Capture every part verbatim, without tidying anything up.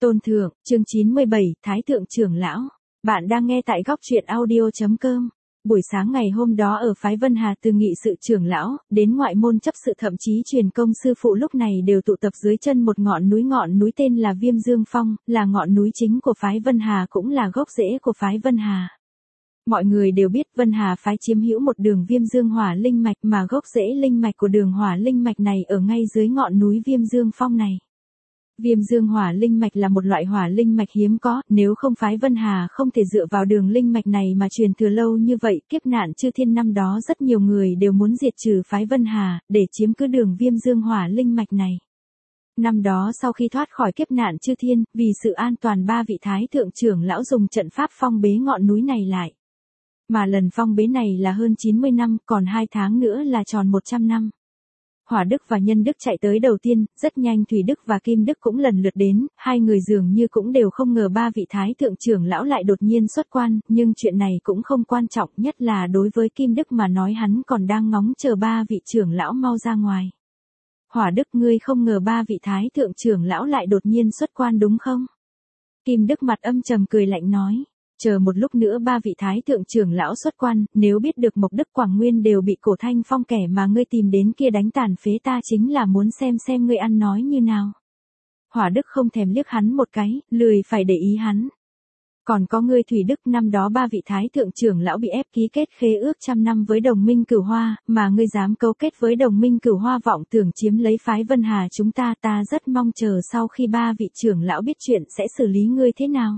Tôn Thượng, chương chín mươi bảy, Thái Thượng trưởng lão. Bạn đang nghe tại góc truyện audio.com. Buổi sáng ngày hôm đó ở phái Vân Hà, từ nghị sự trưởng lão, đến ngoại môn chấp sự thậm chí truyền công sư phụ lúc này đều tụ tập dưới chân một ngọn núi ngọn núi tên là Viêm Dương Phong, là ngọn núi chính của phái Vân Hà cũng là gốc rễ của phái Vân Hà. Mọi người đều biết Vân Hà phái chiếm hữu một đường Viêm Dương Hỏa Linh Mạch mà gốc rễ linh mạch của đường Hỏa Linh Mạch này ở ngay dưới ngọn núi Viêm Dương Phong này. Viêm Dương Hỏa Linh Mạch là một loại hỏa linh mạch hiếm có, nếu không phái Vân Hà không thể dựa vào đường linh mạch này mà truyền thừa lâu như vậy. Kiếp nạn chư thiên năm đó rất nhiều người đều muốn diệt trừ phái Vân Hà, để chiếm cứ đường Viêm Dương Hỏa Linh Mạch này. Năm đó sau khi thoát khỏi kiếp nạn chư thiên, vì sự an toàn ba vị thái thượng trưởng lão dùng trận pháp phong bế ngọn núi này lại. Mà lần phong bế này là hơn chín mươi năm, còn hai tháng nữa là tròn một trăm năm. Hỏa Đức và Nhân Đức chạy tới đầu tiên, rất nhanh Thủy Đức và Kim Đức cũng lần lượt đến, hai người dường như cũng đều không ngờ ba vị thái thượng trưởng lão lại đột nhiên xuất quan, nhưng chuyện này cũng không quan trọng, nhất là đối với Kim Đức mà nói, hắn còn đang ngóng chờ ba vị trưởng lão mau ra ngoài. Hỏa Đức, ngươi không ngờ ba vị thái thượng trưởng lão lại đột nhiên xuất quan đúng không? Kim Đức mặt âm trầm cười lạnh nói. Chờ một lúc nữa ba vị thái thượng trưởng lão xuất quan, nếu biết được Mộc Đức Quảng Nguyên đều bị Cổ Thanh Phong kẻ mà ngươi tìm đến kia đánh tàn phế, ta chính là muốn xem xem ngươi ăn nói như nào. Hỏa Đức không thèm liếc hắn một cái, lười phải để ý hắn. Còn có ngươi Thủy Đức, năm đó ba vị thái thượng trưởng lão bị ép ký kết khế ước trăm năm với đồng minh Cửu Hoa, mà ngươi dám cấu kết với đồng minh Cửu Hoa vọng tưởng chiếm lấy phái Vân Hà chúng ta, ta rất mong chờ sau khi ba vị trưởng lão biết chuyện sẽ xử lý ngươi thế nào.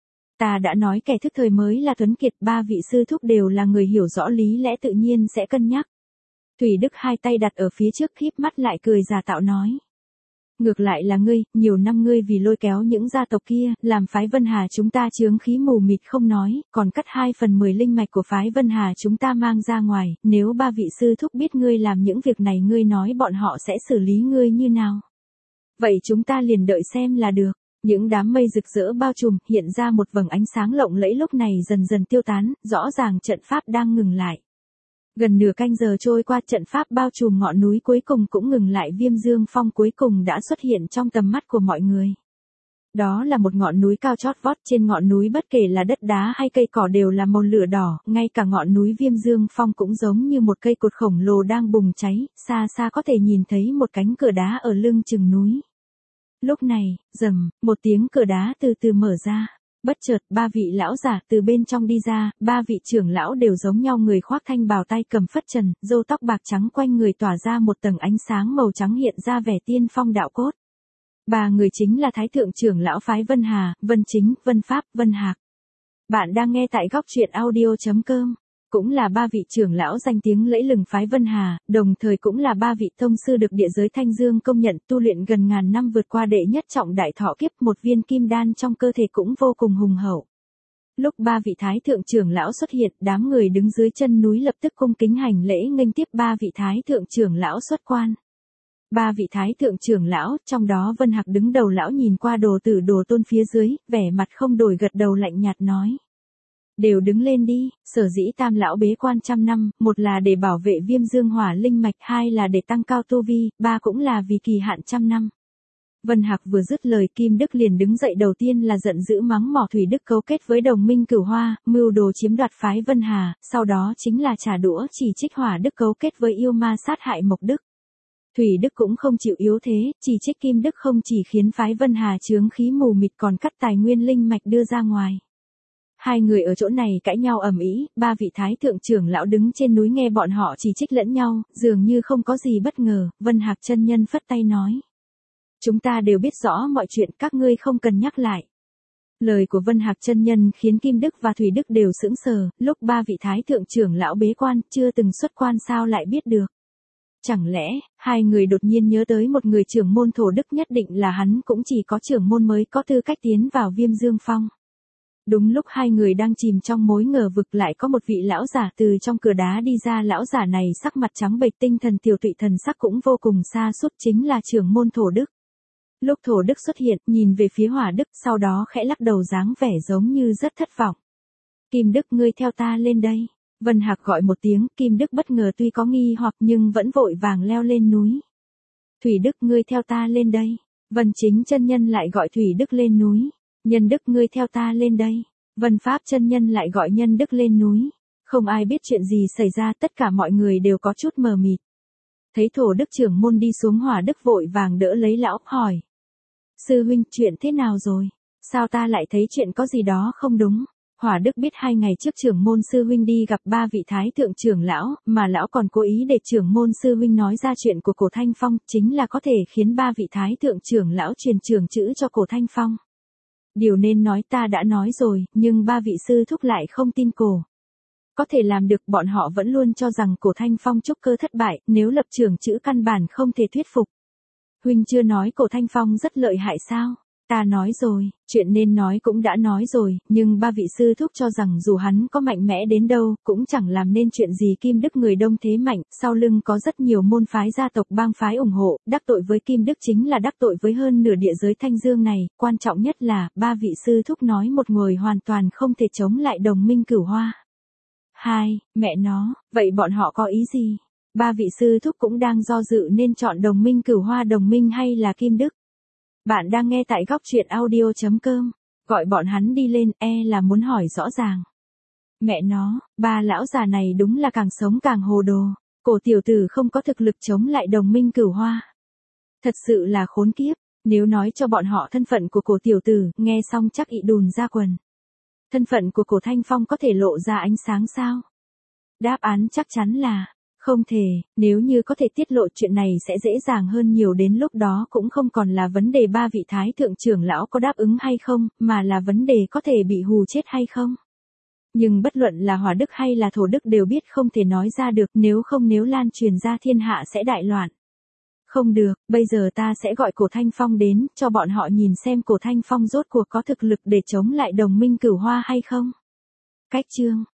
Ta đã nói kẻ thức thời mới là tuấn kiệt, ba vị sư thúc đều là người hiểu rõ lý lẽ tự nhiên sẽ cân nhắc. Thủy Đức hai tay đặt ở phía trước khíp mắt lại cười giả tạo nói. Ngược lại là ngươi, nhiều năm ngươi vì lôi kéo những gia tộc kia, làm phái Vân Hà chúng ta chướng khí mù mịt không nói, còn cắt hai phần mười linh mạch của phái Vân Hà chúng ta mang ra ngoài, nếu ba vị sư thúc biết ngươi làm những việc này, ngươi nói bọn họ sẽ xử lý ngươi như nào? Vậy chúng ta liền đợi xem là được. Những đám mây rực rỡ bao trùm, hiện ra một vầng ánh sáng lộng lẫy lúc này dần dần tiêu tán, rõ ràng trận pháp đang ngừng lại. Gần nửa canh giờ trôi qua, trận pháp bao trùm ngọn núi cuối cùng cũng ngừng lại, Viêm Dương Phong cuối cùng đã xuất hiện trong tầm mắt của mọi người. Đó là một ngọn núi cao chót vót, trên ngọn núi bất kể là đất đá hay cây cỏ đều là màu lửa đỏ, ngay cả ngọn núi Viêm Dương Phong cũng giống như một cây cột khổng lồ đang bùng cháy, xa xa có thể nhìn thấy một cánh cửa đá ở lưng chừng núi. Lúc này, rầm, một tiếng cửa đá từ từ mở ra. Bất chợt, ba vị lão giả từ bên trong đi ra, ba vị trưởng lão đều giống nhau, người khoác thanh bào, tay cầm phất trần, râu tóc bạc trắng, quanh người tỏa ra một tầng ánh sáng màu trắng, hiện ra vẻ tiên phong đạo cốt. Ba người chính là thái thượng trưởng lão phái Vân Hà, Vân Chính, Vân Pháp, Vân Hạc. Bạn đang nghe tại góc truyện audio.com. Cũng là ba vị trưởng lão danh tiếng lẫy lừng phái Vân Hà, đồng thời cũng là ba vị tông sư được địa giới Thanh Dương công nhận, tu luyện gần ngàn năm vượt qua đệ nhất trọng đại thọ kiếp, một viên kim đan trong cơ thể cũng vô cùng hùng hậu. Lúc ba vị thái thượng trưởng lão xuất hiện, đám người đứng dưới chân núi lập tức cung kính hành lễ nghênh tiếp ba vị thái thượng trưởng lão xuất quan. Ba vị thái thượng trưởng lão, trong đó Vân Hạc đứng đầu, lão nhìn qua Đồ Tử Đồ Tôn phía dưới, vẻ mặt không đổi gật đầu lạnh nhạt nói. Đều đứng lên đi, sở dĩ tam lão bế quan trăm năm, một là để bảo vệ Viêm Dương Hỏa Linh Mạch, hai là để tăng cao tu vi, ba cũng là vì kỳ hạn trăm năm. Vân Hạc vừa dứt lời, Kim Đức liền đứng dậy, đầu tiên là giận dữ mắng mỏ Thủy Đức cấu kết với đồng minh Cửu Hoa, mưu đồ chiếm đoạt phái Vân Hà, sau đó chính là trả đũa chỉ trích Hỏa Đức cấu kết với yêu ma sát hại Mộc Đức. Thủy Đức cũng không chịu yếu thế, chỉ trích Kim Đức không chỉ khiến phái Vân Hà chướng khí mù mịt còn cắt tài nguyên linh mạch đưa ra ngoài. Hai người ở chỗ này cãi nhau ầm ĩ, ba vị thái thượng trưởng lão đứng trên núi nghe bọn họ chỉ trích lẫn nhau, dường như không có gì bất ngờ. Vân Hạc chân nhân phất tay nói. Chúng ta đều biết rõ mọi chuyện, các ngươi không cần nhắc lại. Lời của Vân Hạc chân nhân khiến Kim Đức và Thủy Đức đều sững sờ, lúc ba vị thái thượng trưởng lão bế quan, chưa từng xuất quan sao lại biết được. Chẳng lẽ, hai người đột nhiên nhớ tới một người trưởng môn Thổ Đức, nhất định là hắn cũng chỉ có trưởng môn mới có tư cách tiến vào Viêm Dương Phong. Đúng lúc hai người đang chìm trong mối ngờ vực, lại có một vị lão giả từ trong cửa đá đi ra, lão giả này sắc mặt trắng bệch, tinh thần tiều tụy, thần sắc cũng vô cùng sa sút, chính là trưởng môn Thổ Đức. Lúc Thổ Đức xuất hiện, nhìn về phía Hỏa Đức, sau đó khẽ lắc đầu dáng vẻ giống như rất thất vọng. Kim Đức, ngươi theo ta lên đây. Vân Hạc gọi một tiếng, Kim Đức bất ngờ tuy có nghi hoặc nhưng vẫn vội vàng leo lên núi. Thủy Đức, ngươi theo ta lên đây. Vân Chính chân nhân lại gọi Thủy Đức lên núi. Nhân Đức ngươi theo ta lên đây. Vân Pháp chân nhân lại gọi Nhân Đức lên núi. Không ai biết chuyện gì xảy ra, tất cả mọi người đều có chút mờ mịt. Thấy Thổ Đức trưởng môn đi xuống, Hỏa Đức vội vàng đỡ lấy lão, hỏi. Sư huynh, chuyện thế nào rồi? Sao ta lại thấy chuyện có gì đó không đúng? Hỏa Đức biết hai ngày trước trưởng môn sư huynh đi gặp ba vị thái thượng trưởng lão, mà lão còn cố ý để trưởng môn sư huynh nói ra chuyện của Cổ Thanh Phong, chính là có thể khiến ba vị thái thượng trưởng lão truyền trưởng chữ cho Cổ Thanh Phong. Điều nên nói ta đã nói rồi, nhưng ba vị sư thúc lại không tin cổ. Có thể làm được, bọn họ vẫn luôn cho rằng Cổ Thanh Phong trúc cơ thất bại, nếu lập trưởng chữ căn bản không thể thuyết phục. Huynh chưa nói Cổ Thanh Phong rất lợi hại sao? Ta nói rồi, chuyện nên nói cũng đã nói rồi, nhưng ba vị sư thúc cho rằng dù hắn có mạnh mẽ đến đâu, cũng chẳng làm nên chuyện gì. Kim Đức người đông thế mạnh, sau lưng có rất nhiều môn phái gia tộc bang phái ủng hộ, đắc tội với Kim Đức chính là đắc tội với hơn nửa địa giới Thanh Dương này, quan trọng nhất là, ba vị sư thúc nói một người hoàn toàn không thể chống lại đồng minh Cửu Hoa. Hai, mẹ nó, vậy bọn họ có ý gì? Ba vị sư thúc cũng đang do dự nên chọn đồng minh Cửu Hoa đồng minh hay là Kim Đức. Bạn đang nghe tại góc truyện audio chấm com. Gọi bọn hắn đi lên, e là muốn hỏi rõ ràng. Mẹ nó, ba lão già này đúng là càng sống càng hồ đồ. Cổ tiểu tử không có thực lực chống lại đồng minh Cửu Hoa. Thật sự là khốn kiếp. Nếu nói cho bọn họ thân phận của cổ tiểu tử, nghe xong chắc ị đùn ra quần. Thân phận của Cổ Thanh Phong có thể lộ ra ánh sáng sao? Đáp án chắc chắn là không thể. Nếu như có thể tiết lộ chuyện này sẽ dễ dàng hơn nhiều, đến lúc đó cũng không còn là vấn đề ba vị thái thượng trưởng lão có đáp ứng hay không, mà là vấn đề có thể bị hù chết hay không. Nhưng bất luận là Hỏa Đức hay là Thổ Đức đều biết không thể nói ra được, nếu không nếu lan truyền ra thiên hạ sẽ đại loạn. Không được, bây giờ ta sẽ gọi Cổ Thanh Phong đến, cho bọn họ nhìn xem Cổ Thanh Phong rốt cuộc có thực lực để chống lại đồng minh Cửu Hoa hay không. Cách chương